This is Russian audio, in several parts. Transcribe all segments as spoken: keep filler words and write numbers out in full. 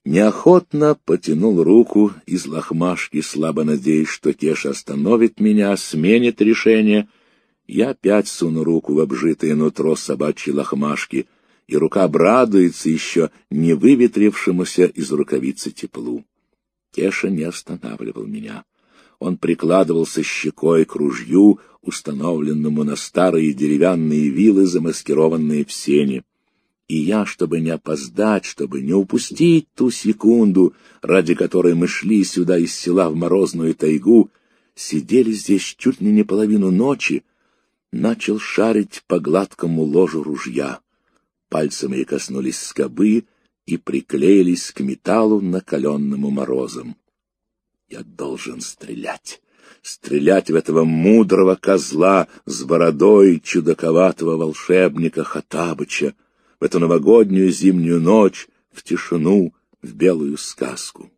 Неохотно потянул руку из лохмашки, слабо надеясь, что Кеша остановит меня, сменит решение. Я опять суну руку в обжитое нутро собачьей лохмашки, и рука обрадуется еще не выветрившемуся из рукавицы теплу. Кеша не останавливал меня. Он прикладывался щекой к ружью, установленному на старые деревянные вилы, замаскированные в сене. И я, чтобы не опоздать, чтобы не упустить ту секунду, ради которой мы шли сюда из села в морозную тайгу, сидели здесь чуть ли не половину ночи, начал шарить по гладкому ложу ружья. Пальцы мои коснулись скобы и приклеились к металлу, накаленному морозом. Я должен стрелять. Стрелять в этого мудрого козла с бородой чудаковатого волшебника Хоттабыча, в эту новогоднюю зимнюю ночь, в тишину, в белую сказку.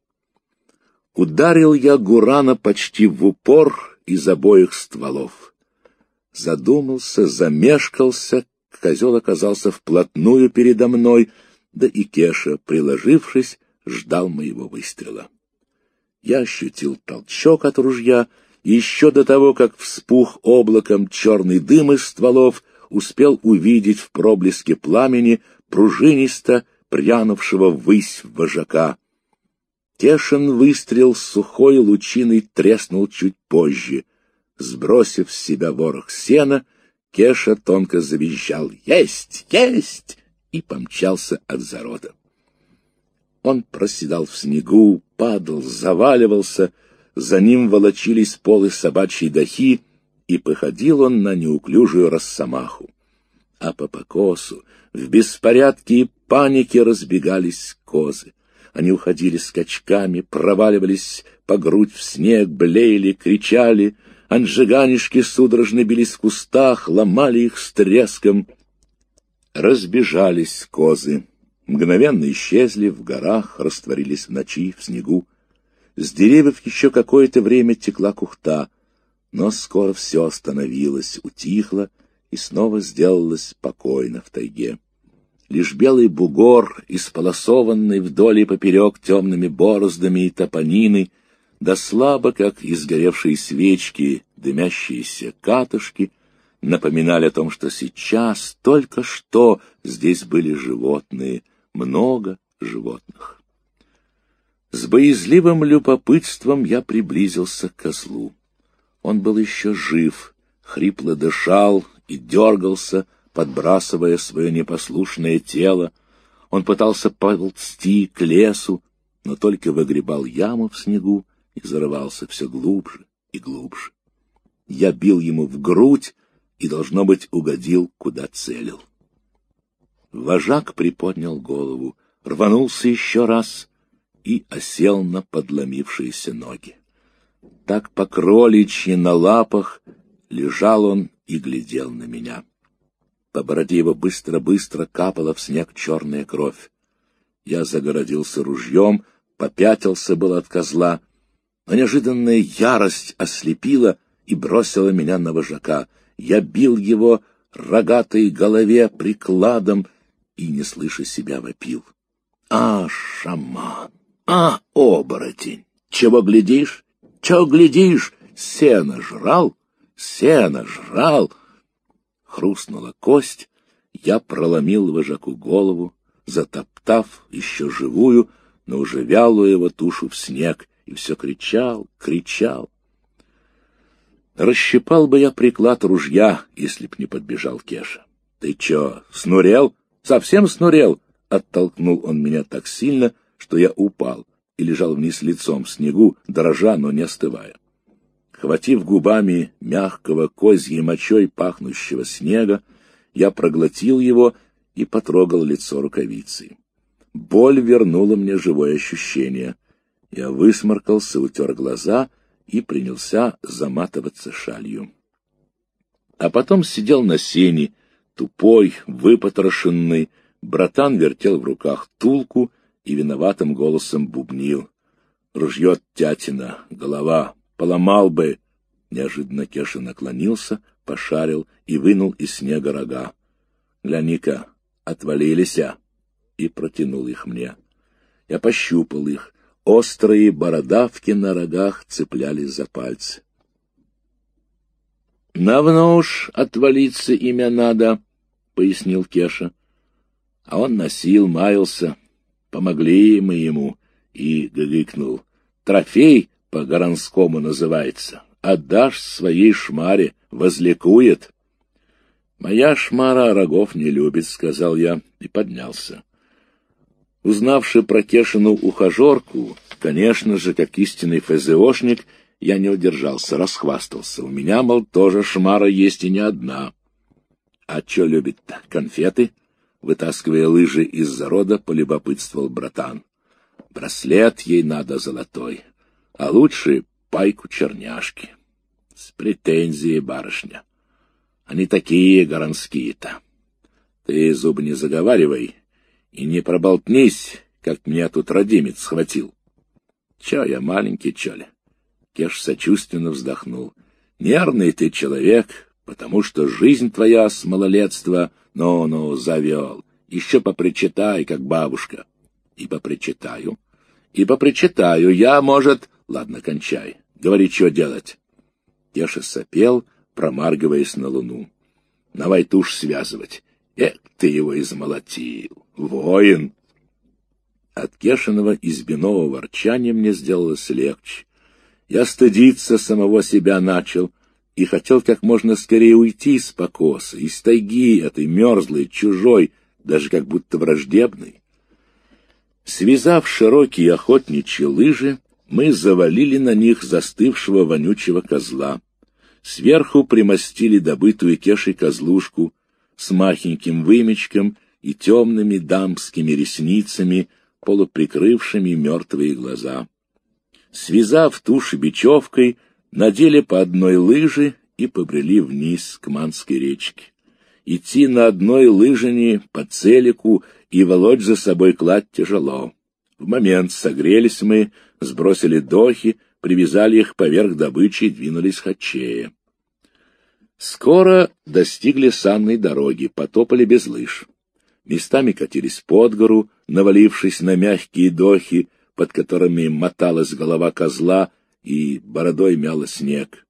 Ударил я Гурана почти в упор из обоих стволов. Задумался, замешкался, козел оказался вплотную передо мной, да и Кеша, приложившись, ждал моего выстрела. Я ощутил толчок от ружья, и еще до того, как вспух облаком черный дым из стволов, успел увидеть в проблеске пламени пружинисто прянувшего ввысь вожака. Кешин выстрел с сухой лучиной треснул чуть позже. Сбросив с себя ворох сена, Кеша тонко завизжал «Есть! Есть!» и помчался от зарода. Он проседал в снегу, падал, заваливался, за ним волочились полы собачьей дахи, и походил он на неуклюжую росомаху. А по покосу в беспорядке и панике разбегались козы. Они уходили скачками, проваливались по грудь в снег, блеяли, кричали, анжиганишки судорожно бились в кустах, ломали их с треском. Разбежались козы, мгновенно исчезли в горах, растворились в ночи, в снегу. С деревьев еще какое-то время текла кухта, но скоро все остановилось, утихло и снова сделалось спокойно в тайге. Лишь белый бугор, исполосованный вдоль и поперек темными бороздами и топониной, да слабо, как изгоревшие свечки, дымящиеся катышки, напоминали о том, что сейчас, только что, здесь были животные, много животных. С боязливым любопытством я приблизился к козлу. Он был еще жив, хрипло дышал и дергался, подбрасывая свое непослушное тело. Он пытался ползти к лесу, но только выгребал яму в снегу и зарывался все глубже и глубже. Я бил ему в грудь и, должно быть, угодил, куда целил. Вожак приподнял голову, рванулся еще раз и осел на подломившиеся ноги. Так по кроличьи на лапах лежал он и глядел на меня. По бороде его быстро-быстро капала в снег черная кровь. Я загородился ружьем, попятился был от козла, но неожиданная ярость ослепила и бросила меня на вожака. Я бил его рогатой голове прикладом и, не слыша себя, вопил. «А, шаман! А, оборотень! Чего глядишь? Чего глядишь? Сено жрал? Сено жрал!» Хрустнула кость, я проломил вожаку голову, затоптав еще живую, но уже вялую его тушу в снег, и все кричал, кричал. Расщипал бы я приклад ружья, если б не подбежал Кеша. — Ты че, снурел? Совсем снурел? — оттолкнул он меня так сильно, что я упал и лежал вниз лицом в снегу, дрожа, но не остывая. Хватив губами мягкого козьей мочой пахнущего снега, я проглотил его и потрогал лицо рукавицей. Боль вернула мне живое ощущение. Я высморкался, утер глаза и принялся заматываться шалью. А потом сидел на сене, тупой, выпотрошенный. Братан вертел в руках тулку и виноватым голосом бубнил. Ружье тятина, голова, поломал бы. Неожиданно Кеша наклонился, пошарил и вынул из снега рога. — Гляни-ка, отвалились, а! И протянул их мне. Я пощупал их. Острые бородавки на рогах цеплялись за пальцы. — Давно уж отвалиться имя надо, — пояснил Кеша. А он носил, маялся. Помогли мы ему, и гыгыкнул. Трофей по-горонскому называется. Отдашь своей шмаре, возликует. Моя шмара рогов не любит, — сказал я и поднялся. Узнавши про Кешину ухажерку, конечно же, как истинный фэзэошник, я не удержался, расхвастался. У меня, мол, тоже шмара есть и не одна. А чё любит-то? Конфеты? Вытаскивая лыжи из зарода, полюбопытствовал братан. Браслет ей надо золотой, а лучше пайку черняшки. С претензией, барышня. Они такие горонские-то. Ты зубы не заговаривай и не проболтнись, как меня тут родимец схватил. Чё я, маленький, чё ли? Кеш сочувственно вздохнул. Нервный ты человек, потому что жизнь твоя с малолетства, ну-ну, завел. Еще попричитай, как бабушка. И попричитаю, и попричитаю. Я, может... Ладно, кончай. Говори, что делать. Кеша сопел, промаргиваясь на луну. Давай тушь связывать. Эх, ты его измолотил. Воин! От Кешиного избиного ворчания мне сделалось легче. Я стыдиться самого себя начал и хотел как можно скорее уйти с покоса, из тайги этой мерзлой, чужой, даже как будто враждебной. Связав широкие охотничьи лыжи, мы завалили на них застывшего вонючего козла. Сверху примостили добытую Кешей козлушку с махеньким вымечком и темными дамскими ресницами, полуприкрывшими мертвые глаза. Связав туши бечевкой, надели по одной лыжи и побрели вниз к Манской речке. Идти на одной лыжине по целику и волочь за собой кладь тяжело. В момент согрелись мы, сбросили дохи, привязали их поверх добычи и двинулись хачея. Скоро достигли санной дороги, потопали без лыж. Местами катились под гору, навалившись на мягкие дохи, под которыми моталась голова козла и бородой мяла снег.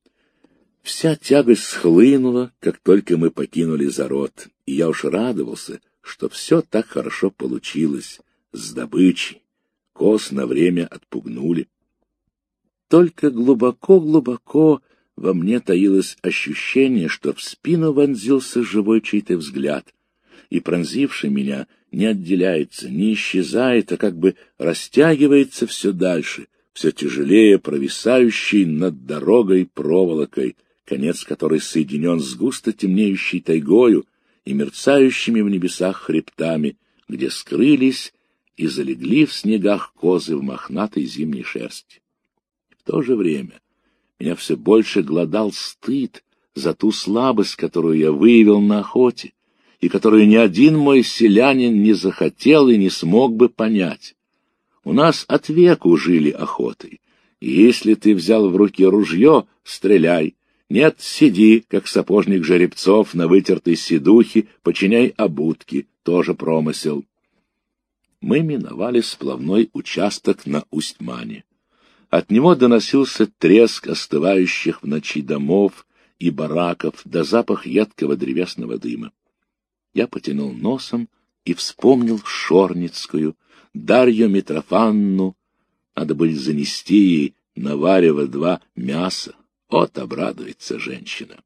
Вся тягость схлынула, как только мы покинули зарод, и я уж радовался, что все так хорошо получилось, с добычей. Коз на время отпугнули. Только глубоко-глубоко во мне таилось ощущение, что в спину вонзился живой чей-то взгляд, и, пронзивший меня, не отделяется, не исчезает, а как бы растягивается все дальше, все тяжелее провисающей над дорогой проволокой, конец которой соединен с густо темнеющей тайгою и мерцающими в небесах хребтами, где скрылись и залегли в снегах козы в мохнатой зимней шерсти. В то же время меня все больше глодал стыд за ту слабость, которую я выявил на охоте, и которую ни один мой селянин не захотел и не смог бы понять. У нас от веку жили охотой, и если ты взял в руки ружье, стреляй. Нет, сиди, как сапожник жеребцов на вытертой седухе, починяй обутки, тоже промысел. Мы миновали сплавной участок на Усть-Мане. От него доносился треск остывающих в ночи домов и бараков да запах едкого древесного дыма. Я потянул носом и вспомнил Шорницкую, Дарью Митрофанну. Надо будет занести ей на варево два мяса. Вот обрадуется женщина.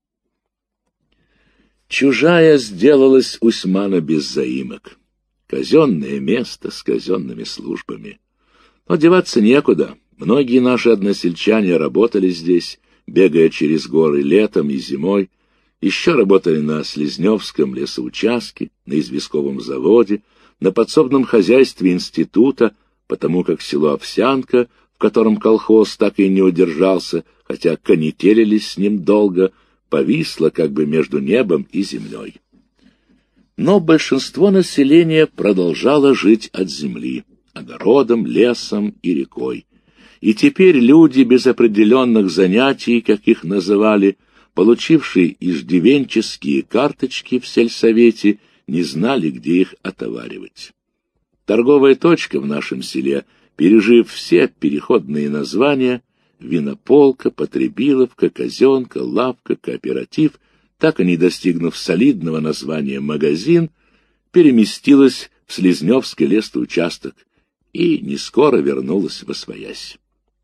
Чужая сделалась Усть-Мана без заимок. Казенное место с казенными службами. Но деваться некуда. Многие наши односельчане работали здесь, бегая через горы летом и зимой. Еще работали на Слезневском лесоучастке, на известковом заводе, на подсобном хозяйстве института, потому как село Овсянка, в котором колхоз так и не удержался, хотя конетелились с ним долго, повисло как бы между небом и землей. Но большинство населения продолжало жить от земли, огородом, лесом и рекой. И теперь люди без определенных занятий, как их называли, получившие иждивенческие карточки в сельсовете, не знали, где их отоваривать. Торговая точка в нашем селе, пережив все переходные названия, Винополка, Потребиловка, Казенка, Лавка, Кооператив, так и не достигнув солидного названия «магазин», переместилась в Слезневский лесный участок и не скоро вернулась восвоясь.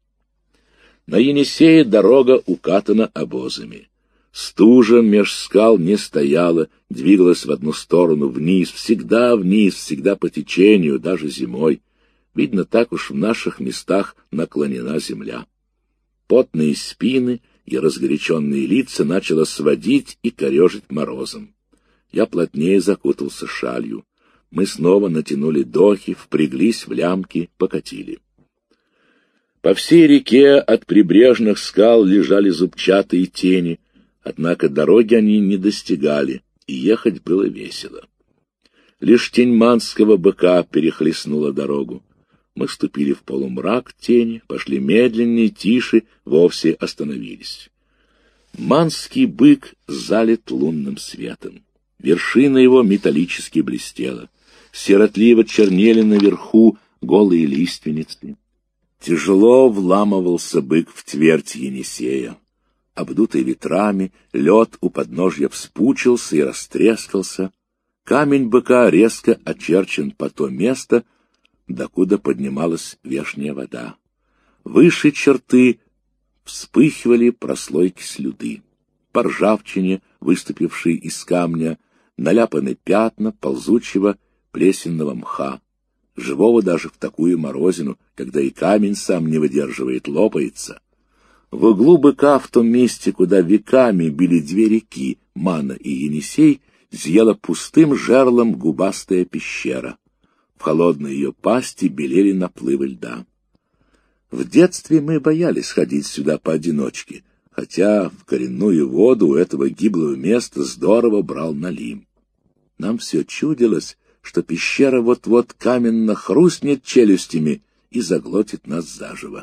На Енисее дорога укатана обозами. Стужа меж скал не стояла, двигалась в одну сторону, вниз, всегда вниз, всегда по течению, даже зимой. Видно, так уж в наших местах наклонена земля. Потные спины и разгоряченные лица начало сводить и корежить морозом. Я плотнее закутался шалью. Мы снова натянули дохи, впряглись в лямки, покатили. По всей реке от прибрежных скал лежали зубчатые тени, однако дороги они не достигали, и ехать было весело. Лишь тень манского быка перехлестнула дорогу. Мы вступили в полумрак тени, пошли медленнее, тише, вовсе остановились. Манский бык залит лунным светом. Вершина его металлически блестела. Сиротливо чернели наверху голые лиственницы. Тяжело вламывался бык в твердь Енисея. Обдутый ветрами, лед у подножья вспучился и растрескался. Камень быка резко очерчен по то место, докуда поднималась вешняя вода. Выше черты вспыхивали прослойки слюды. По ржавчине, выступившей из камня, наляпаны пятна ползучего плесенного мха. Живого даже в такую морозину, когда и камень сам не выдерживает, лопается. В углу быка, в том месте, куда веками били две реки, Мана и Енисей, зияла пустым жерлом губастая пещера. В холодной ее пасти белели наплывы льда. В детстве мы боялись ходить сюда поодиночке, хотя в коренную воду у этого гиблого места здорово брал налим. Нам все чудилось, что пещера вот-вот каменно хрустнет челюстями и заглотит нас заживо.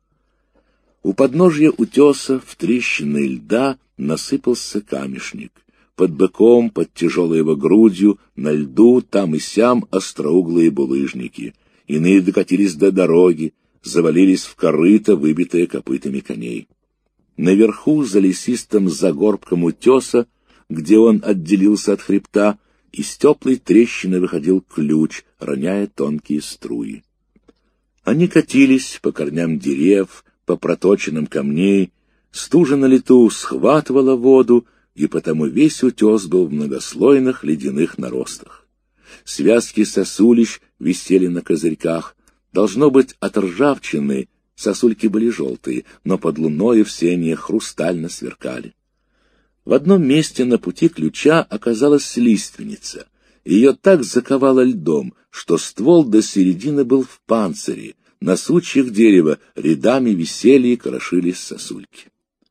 У подножья утеса в трещины льда насыпался камешник. Под быком, под тяжелой его грудью, на льду там и сям остроуглые булыжники. Иные докатились до дороги, завалились в корыто, выбитое копытами коней. Наверху, за лесистым загорбком утеса, где он отделился от хребта, из теплой трещины выходил ключ, роняя тонкие струи. Они катились по корням деревьев, по проточенным камней, стужа на лету схватывала воду, и потому весь утес был в многослойных ледяных наростах. Связки сосулищ висели на козырьках. Должно быть, от ржавчины сосульки были желтые, но под луною все они хрустально сверкали. В одном месте на пути ключа оказалась лиственница. Ее так заковало льдом, что ствол до середины был в панцире. На сучьях дерева рядами висели и крошились сосульки.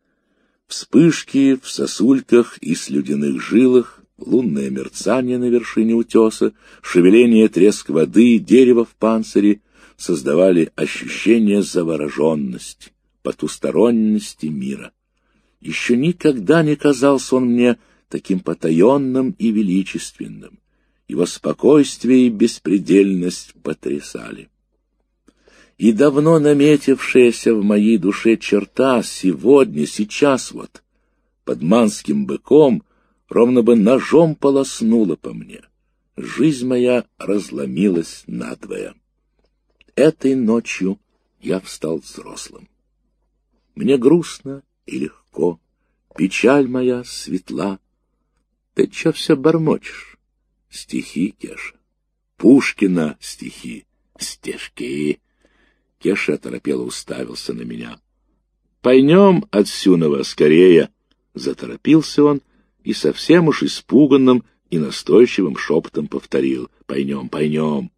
Вспышки в сосульках и слюдяных жилах, лунное мерцание на вершине утеса, шевеление, треск воды, дерево в панцире создавали ощущение завороженности, потусторонности мира. Еще никогда не казался он мне таким потаенным и величественным. Его спокойствие и беспредельность потрясали. И давно наметившаяся в моей душе черта сегодня, сейчас вот, под манским быком, ровно бы ножом полоснула по мне. Жизнь моя разломилась надвое. Этой ночью я встал взрослым. Мне грустно и легко, печаль моя светла. Ты чё все бормочешь? Стихи, Кеша. Пушкина стихи, стишки. Кеша оторопело уставился на меня. — Пойдем отсюда скорее! — заторопился он и совсем уж испуганным и настойчивым шепотом повторил. — Пойдем, пойдем!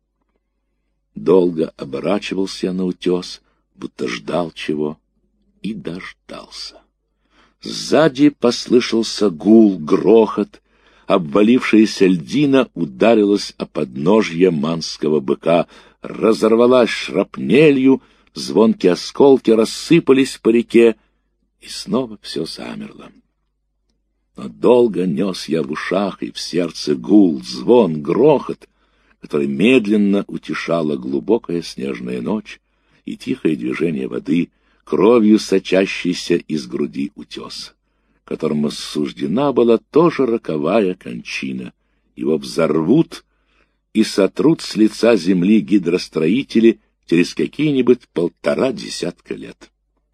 Долго оборачивался я на утес, будто ждал чего, и дождался. Сзади послышался гул, грохот. Обвалившаяся льдина ударилась о подножье манского быка, разорвалась шрапнелью, звонкие осколки рассыпались по реке, и снова все замерло. Но долго нес я в ушах и в сердце гул, звон, грохот. который медленно утешала глубокая снежная ночь и тихое движение воды, кровью сочащейся из груди утеса, которому суждена была тоже роковая кончина. Его взорвут и сотрут с лица земли гидростроители через какие-нибудь полтора десятка лет.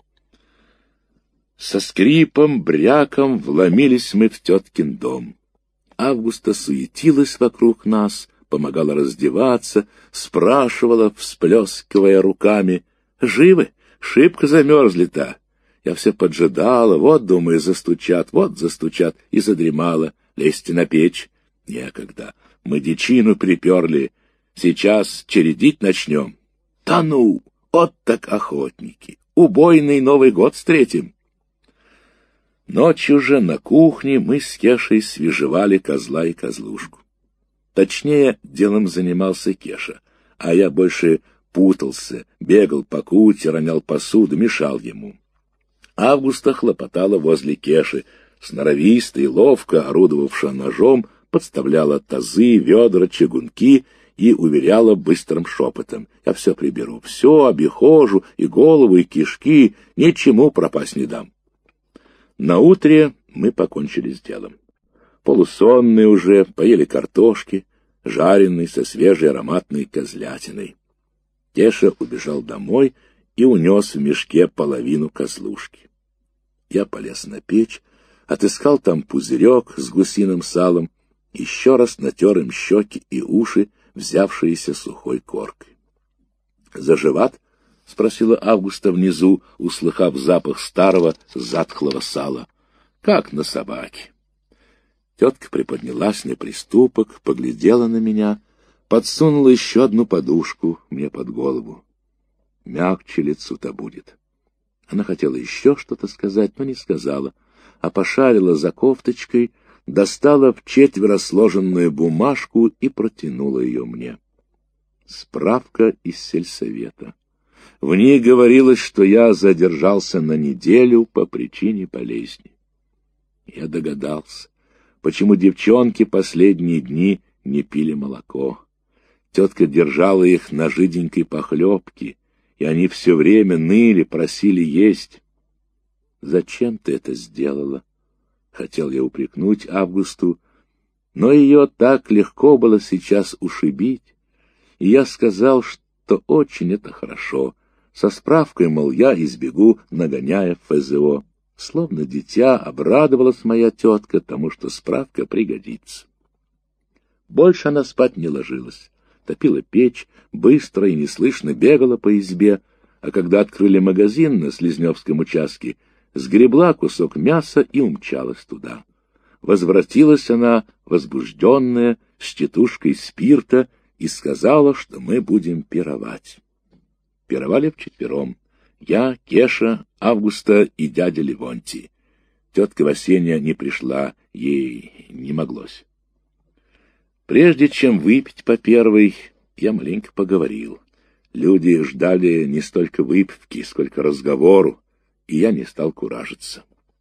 Со скрипом, бряком вломились мы в теткин дом. Августа суетилась вокруг нас, помогала раздеваться, спрашивала, всплескивая руками: «Живы? Шибко замерзли-то!» Я все поджидала, вот, думаю, застучат, вот застучат, и задремала. Лезьте на печь. Некогда. Мы дичину приперли. Сейчас чередить начнем. Да ну! Вот так охотники! Убойный Новый год встретим! Ночью же на кухне мы с Кешей свежевали козла и козлушку. Точнее, делом занимался Кеша, а я больше путался, бегал по куте, ронял посуду, мешал ему. Августа хлопотала возле Кеши, сноровисто и ловко орудовавшая ножом, подставляла тазы, ведра, чугунки и уверяла быстрым шепотом: «Я все приберу, все обихожу, и голову, и кишки, ничему пропасть не дам». Наутре мы покончили с делом. Полусонные уже, поели картошки, жареной со свежей ароматной козлятиной. Кеша убежал домой и унес в мешке половину козлушки. Я полез на печь, отыскал там пузырек с гусиным салом, еще раз натер им щеки и уши, взявшиеся сухой коркой. «Заживат?» — спросила Августа внизу, услыхав запах старого затхлого сала. «Как на собаке». Тетка приподнялась на приступок, поглядела на меня, подсунула еще одну подушку мне под голову. Мягче лицу-то будет. Она хотела еще что-то сказать, но не сказала, а пошарила за кофточкой, достала в четверо сложенную бумажку и протянула ее мне. Справка из сельсовета. В ней говорилось, что я задержался на неделю по причине болезни. Я догадался, почему девчонки последние дни не пили молоко. Тетка держала их на жиденькой похлебке, и они все время ныли, просили есть. «Зачем ты это сделала?» — хотел я упрекнуть Августу, но ее так легко было сейчас ушибить, и я сказал, что очень это хорошо. Со справкой, мол, я избегу, нагоняя эф зэ о. Словно дитя обрадовалась моя тетка тому, что справка пригодится. Больше она спать не ложилась. Топила печь, быстро и неслышно бегала по избе, а когда открыли магазин на Слизневском участке, сгребла кусок мяса и умчалась туда. Возвратилась она, возбужденная, с тетушкой спирта, и сказала, что мы будем пировать. Пировали вчетвером. Я, Кеша, Августа и дядя Левонтий. Тетка Васенья не пришла, ей не моглось. Прежде чем выпить по первой, я маленько поговорил. Люди ждали не столько выпивки, сколько разговору, и я не стал куражиться.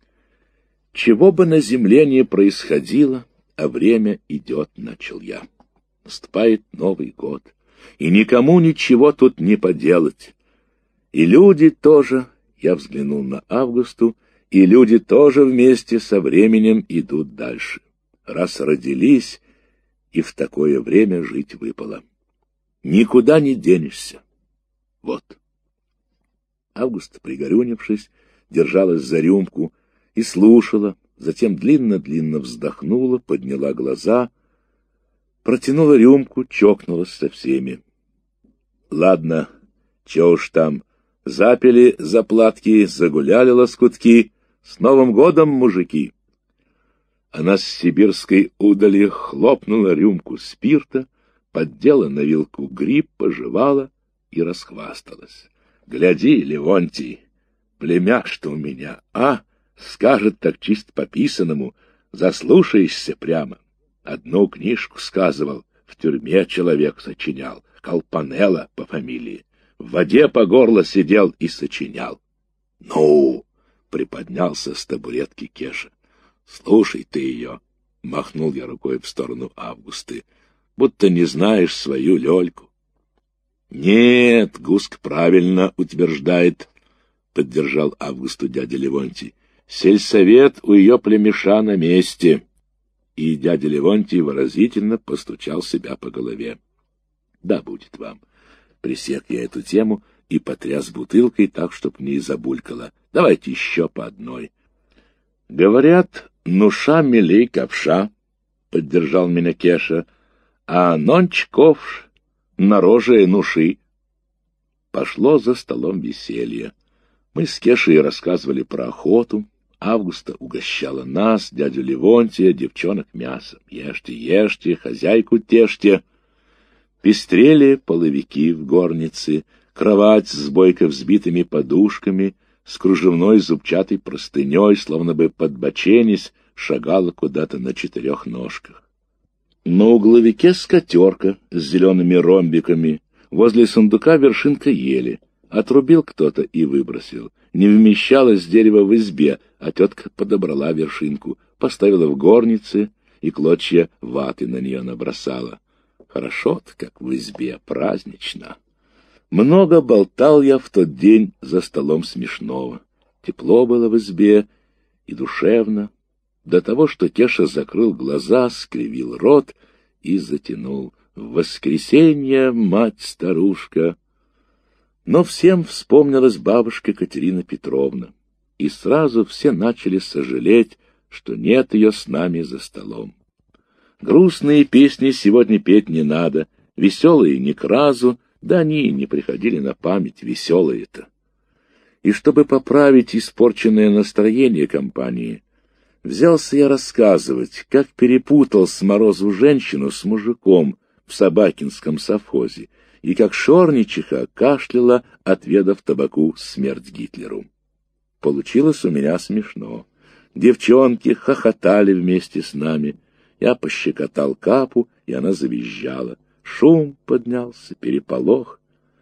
Чего бы на земле ни происходило, а время идет, начал я. Наступает Новый год, и никому ничего тут не поделать. И люди тоже, я взглянул на Августу, и люди тоже вместе со временем идут дальше. Раз родились, и в такое время жить выпало. Никуда не денешься. Вот. Августа, пригорюнившись, держалась за рюмку и слушала, затем длинно-длинно вздохнула, подняла глаза, протянула рюмку, чокнулась со всеми. Ладно, чё уж там, запили заплатки, загуляли лоскутки. С Новым годом, мужики! Она с сибирской удали хлопнула рюмку спирта, поддела на вилку гриб, пожевала и расхвасталась. Гляди, Левонтий, племяш-то у меня, а? Скажет так чисто по-писанному, заслушаешься прямо. Одну книжку сказывал, в тюрьме человек сочинял, Колпанелло по фамилии. В воде по горло сидел и сочинял. — Ну, — приподнялся с табуретки Кеша. — Слушай ты ее, — махнул я рукой в сторону Августы. будто не знаешь свою Лёльку. Нет, Гуск правильно утверждает, — поддержал Августу дядя Левонтий. Сельсовет у ее племеша на месте. И дядя Левонтий выразительно постучал себя по голове. Да будет вам. Присек я эту тему и потряс бутылкой так, чтоб не забулькало. Давайте еще по одной. Говорят, нуша милей ковша, — поддержал меня Кеша, — а нонч ковш на роже нуши. Пошло за столом веселье. Мы с Кешей рассказывали про охоту. Августа угощала нас, дядю Левонтия, девчонок мясом. Ешьте, ешьте, хозяйку тешьте. Пестрели половики в горнице, кровать с бойко взбитыми подушками, с кружевной зубчатой простыней, словно бы подбоченясь, шагала куда-то на четырех ножках. На угловике скатерка с зелеными ромбиками, возле сундука вершинка ели. Отрубил кто-то и выбросил. Не вмещалось дерево в избе, а тетка подобрала вершинку, поставила в горнице и клочья ваты на нее набросала. Хорошо-то, как в избе, празднично. Много болтал я в тот день за столом смешного. Тепло было в избе и душевно, до того, что Кеша закрыл глаза, скривил рот и затянул: «В воскресенье, мать-старушка!» Но всем вспомнилась бабушка Катерина Петровна, и сразу все начали сожалеть, что нет ее с нами за столом. Грустные песни сегодня петь не надо, веселые ни к разу, да они и не приходили на память, веселые-то. И чтобы поправить испорченное настроение компании, взялся я рассказывать, как перепутал с морозу женщину с мужиком в Собакинском совхозе, и как шорничиха кашляла, отведав табаку смерть Гитлеру. Получилось у меня смешно. Девчонки хохотали вместе с нами. Я пощекотал капу, и она завизжала. Шум поднялся, переполох.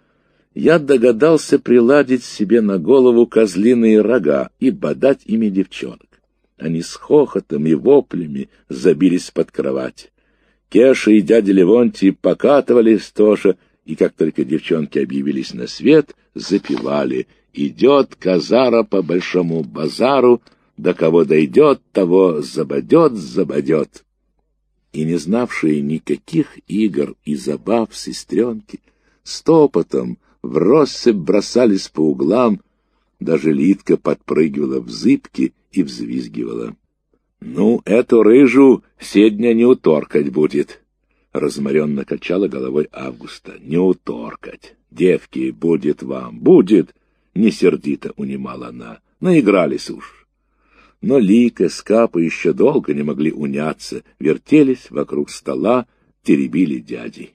Я догадался приладить себе на голову козлиные рога и бодать ими девчонок. Они с хохотом и воплями забились под кровать. Кеша и дядя Левонтий покатывались тоже, и как только девчонки объявились на свет, запевали: «Идет казара по большому базару, до кого дойдет, того забодет, забодет». И не знавшие никаких игр и забав сестренки стопотом в россыпь бросались по углам, даже Литка подпрыгивала в зыбки и взвизгивала. «Ну, эту рыжу седня не уторкать будет», — разморенно качала головой Августа. «Не уторкать. Девки, будет вам, будет!» — не сердито унимала она. «Наигрались уж». Но Лика с Капой еще долго не могли уняться, вертелись вокруг стола, теребили дядей.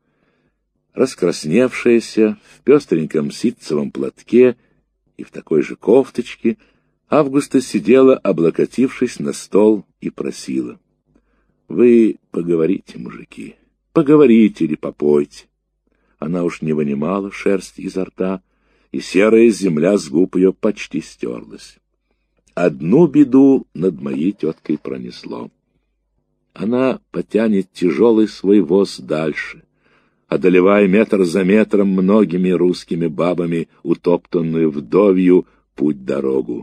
Раскрасневшаяся, в пестреньком ситцевом платке и в такой же кофточке, Августа сидела, облокотившись на стол, и просила: «Вы поговорите, мужики, поговорите или попойте». Она уж не вынимала шерсть изо рта, и серая земля с губ ее почти стерлась. Одну беду над моей теткой пронесло. Она потянет тяжелый свой воз дальше, одолевая метр за метром многими русскими бабами утоптанную вдовью путь-дорогу.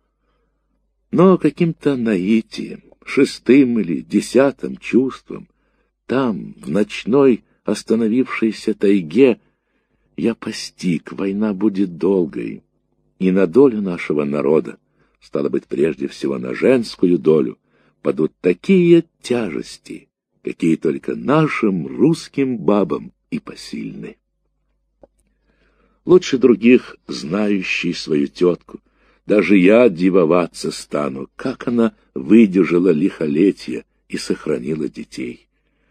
Но каким-то наитием, шестым или десятым чувством, там, в ночной остановившейся тайге, я постиг: война будет долгой, и на долю нашего народа, стало быть, прежде всего на женскую долю, падут такие тяжести, какие только нашим русским бабам и посильны. Лучше других знающий свою тетку, даже я дивоваться стану, как она выдержала лихолетие и сохранила детей.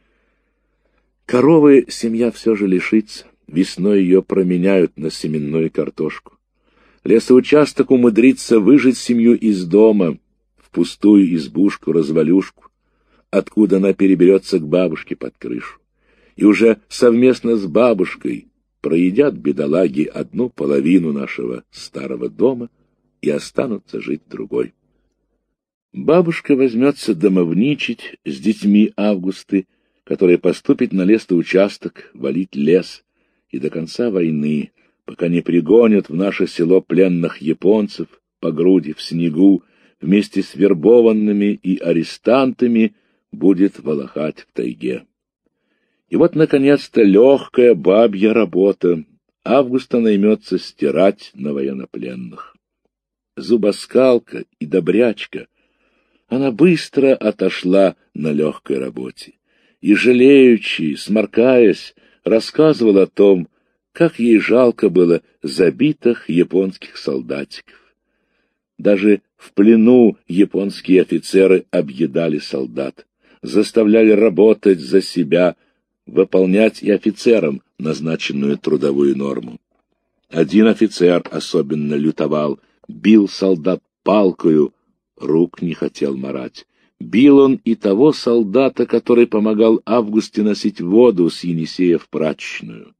Коровы семья все же лишится, весной ее променяют на семенную картошку. Лесоучасток умудрится выжить семью из дома, в пустую избушку-развалюшку, откуда она переберется к бабушке под крышу. И уже совместно с бабушкой проедят бедолаги одну половину нашего старого дома и останутся жить другой. Бабушка возьмется домовничать с детьми Августы, который поступит на лесный участок, валить лес, и до конца войны, пока не пригонят в наше село пленных японцев по груди в снегу, вместе с вербованными и арестантами будет волохать в тайге. И вот, наконец-то, легкая бабья работа. Августа наймется стирать на военнопленных. Зубоскалка и добрячка. Она быстро отошла на легкой работе и, жалеючи, сморкаясь, рассказывала о том, как ей жалко было забитых японских солдатиков. Даже в плену японские офицеры объедали солдат, заставляли работать за себя, выполнять и офицерам назначенную трудовую норму. Один офицер особенно лютовал, бил солдат палкою, рук не хотел марать. Бил он и того солдата, который помогал Августе носить воду с Енисея в прачечную.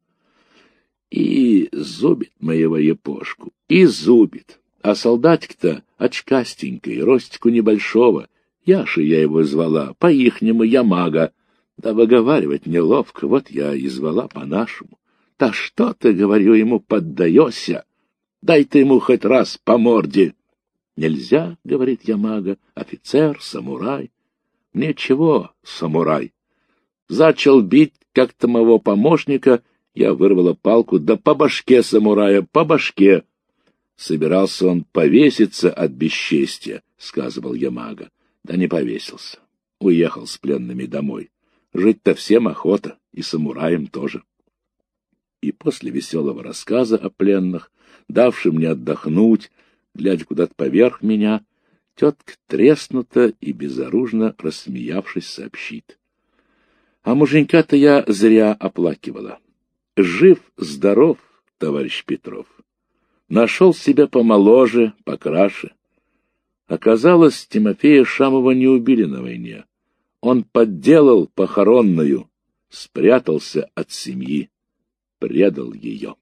И зубит моего епошку, и зубит. А солдатик-то очкастенький, ростику небольшого. Яши я его звала, по-ихнему Ямага. Да выговаривать неловко, вот я и звала по-нашему. Да что ты, говорю ему, поддаешься? Дай ты ему хоть раз по морде. Нельзя, говорит Ямага, офицер, самурай. Мне чего, самурай? Зачал бить как-то моего помощника, я вырвала палку, да по башке самурая, по башке. Собирался он повеситься от бесчестия, сказывал Ямага. Да не повесился. Уехал с пленными домой. Жить-то всем охота, и самураям тоже. И после веселого рассказа о пленных, давши мне отдохнуть, глядя куда-то поверх меня, тетка треснуто и безоружно рассмеявшись сообщит. А муженька-то я зря оплакивала. Жив-здоров, товарищ Петров. Нашел себя помоложе, покраше. Оказалось, Тимофея Шамова не убили на войне. Он подделал похоронную, спрятался от семьи, предал ее.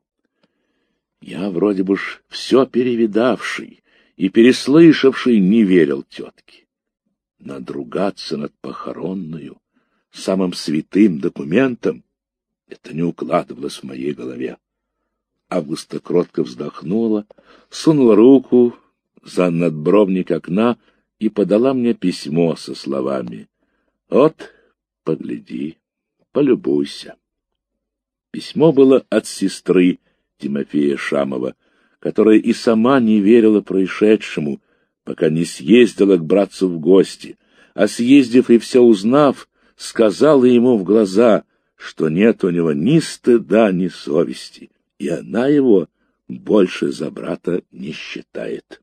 Я, вроде бы уж все перевидавший и переслышавший, не верил тетке. Надругаться над похоронную, самым святым документом, это не укладывалось в моей голове. Августа кротко вздохнула, сунула руку за надбровник окна и подала мне письмо со словами: «Вот, погляди, полюбуйся». Письмо было от сестры Тимофея Шамова, которая и сама не верила происшедшему, пока не съездила к братцу в гости, а съездив и все узнав, сказала ему в глаза, что нет у него ни стыда, ни совести, и она его больше за брата не считает.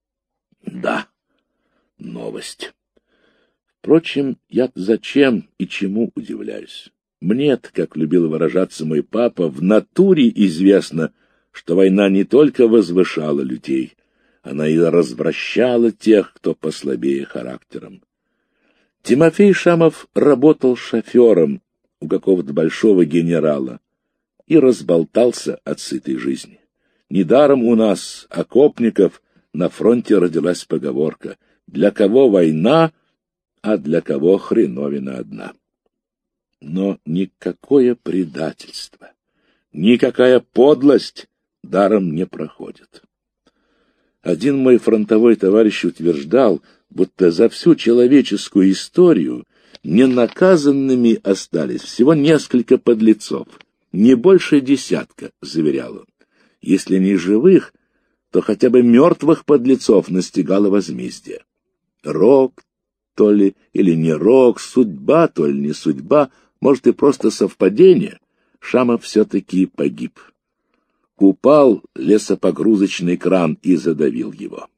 Да, новость. Впрочем, я зачем и чему удивляюсь? Мне-то, как любил выражаться мой папа, в натуре известно, что война не только возвышала людей, она и развращала тех, кто послабее характером. Тимофей Шамов работал шофером у какого-то большого генерала и разболтался от сытой жизни. Недаром у нас, окопников, на фронте родилась поговорка: «Для кого война, а для кого хреновина одна». Но никакое предательство, никакая подлость даром не проходит. Один мой фронтовой товарищ утверждал, будто за всю человеческую историю ненаказанными остались всего несколько подлецов, не больше десятка, заверял он. Если не живых, то хотя бы мертвых подлецов настигало возмездие. Рок, то ли или не рок, судьба, то ли не судьба, может и просто совпадение, Шамов все-таки погиб. Упал лесопогрузочный кран и задавил его.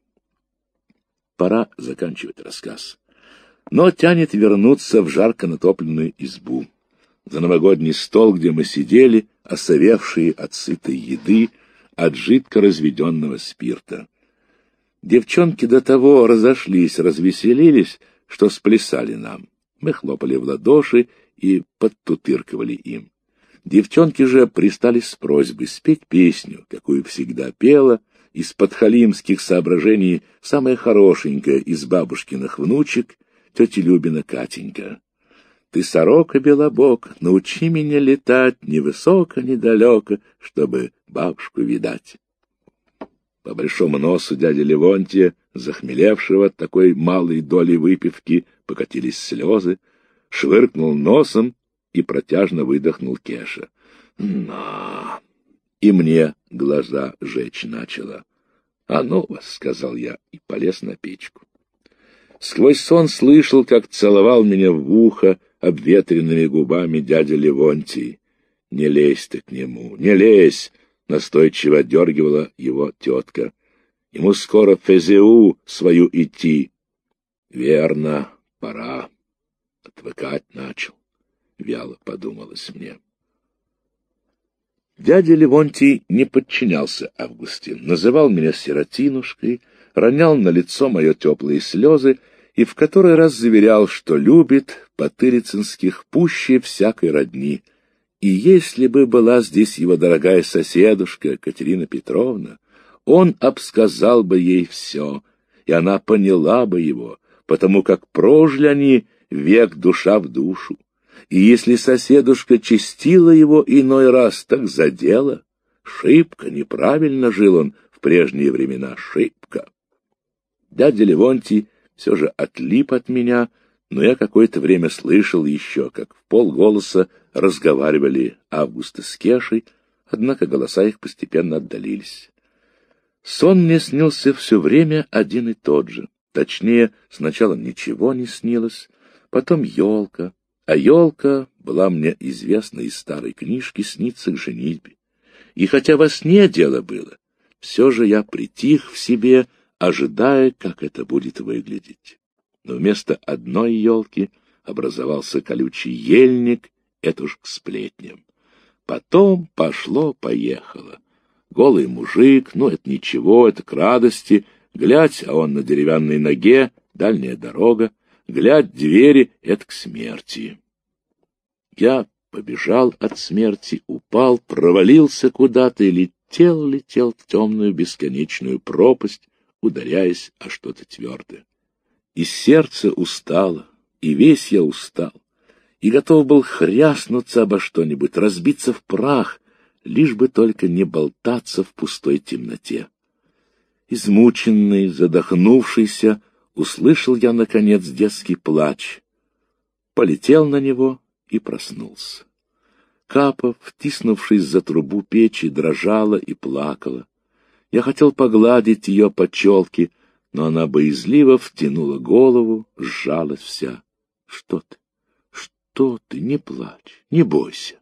Пора заканчивать рассказ. Но тянет вернуться в жарко натопленную избу. За новогодний стол, где мы сидели, осовевшие от сытой еды, от жидко разведенного спирта. Девчонки до того разошлись, развеселились, что сплясали нам. Мы хлопали в ладоши и подтутырковали им. Девчонки же пристали с просьбой спеть песню, какую всегда пела, из подхалимских соображений самая хорошенькая из бабушкиных внучек, тетя Любина Катенька. Ты, сорока белобок, научи меня летать ни высоко, ни далеко, чтобы бабушку видать. По большому носу дяди Левонтия, захмелевшего от такой малой доли выпивки, покатились слезы, швыркнул носом и протяжно выдохнул Кеша. «На!» И мне глаза жечь начало. «А ну вас!» — сказал я и полез на печку. Сквозь сон слышал, как целовал меня в ухо обветренными губами дядя Левонтий. «Не лезь ты к нему, не лезь!» — настойчиво отдергивала его тетка. «Ему скоро в ФЗУ свою идти». «Верно, пора. Отвыкать начал», — вяло подумалось мне. Дядя Левонтий не подчинялся Августе, называл меня сиротинушкой, ронял на лицо мое теплые слезы и в который раз заверял, что любит по-тырицынских пуще всякой родни. И если бы была здесь его дорогая соседушка Катерина Петровна, он обсказал бы ей все, и она поняла бы его, потому как прожили они век душа в душу. И если соседушка честила его иной раз, так за дело. Шибко неправильно жил он в прежние времена, шибко. Дядя Левонтий все же отлип от меня, но я какое-то время слышал еще, как в полголоса разговаривали Августа с Кешей, однако голоса их постепенно отдалились. Сон мне снился все время один и тот же. Точнее, сначала ничего не снилось, потом елка, а елка была мне известна из старой книжки «Снится к женитьбе». И хотя во сне дело было, все же я притих в себе, ожидая, как это будет выглядеть. Но вместо одной елки образовался колючий ельник, это уж к сплетням. Потом пошло-поехало. Голый мужик, ну это ничего, это к радости, глядь, а он на деревянной ноге, дальняя дорога, глядь, двери — это к смерти. Я побежал от смерти, упал, провалился куда-то и летел-летел в темную бесконечную пропасть, ударяясь о что-то твердое. И сердце устало, и весь я устал, и готов был хряснуться обо что-нибудь, разбиться в прах, лишь бы только не болтаться в пустой темноте. Измученный, задохнувшийся, услышал я, наконец, детский плач. Полетел на него и проснулся. Капа, втиснувшись за трубу печи, дрожала и плакала. Я хотел погладить ее по челке, но она боязливо втянула голову, сжалась вся. — Что ты? Что ты? Не плачь, не бойся.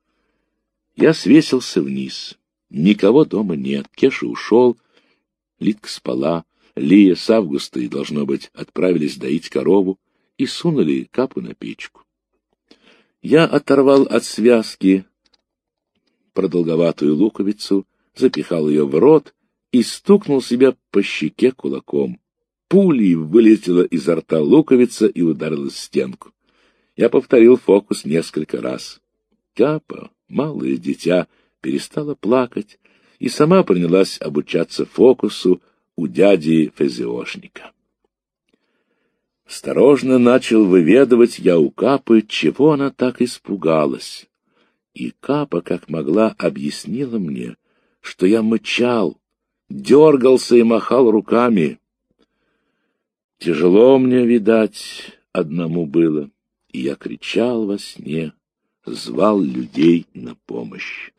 Я свесился вниз. Никого дома нет. Кеша ушел, Лидка спала, Лия с Августой, должно быть, отправились доить корову и сунули Капу на печку. Я оторвал от связки продолговатую луковицу, запихал ее в рот и стукнул себя по щеке кулаком. Пулей вылетела изо рта луковица и ударилась в стенку. Я повторил фокус несколько раз. Капа, малое дитя, перестала плакать и сама принялась обучаться фокусу у дяди ФЗОшника. Осторожно начал выведывать я у Капы, чего она так испугалась. И Капа, как могла, объяснила мне, что я мычал, дергался и махал руками. Тяжело мне, видать, одному было, и я кричал во сне, звал людей на помощь.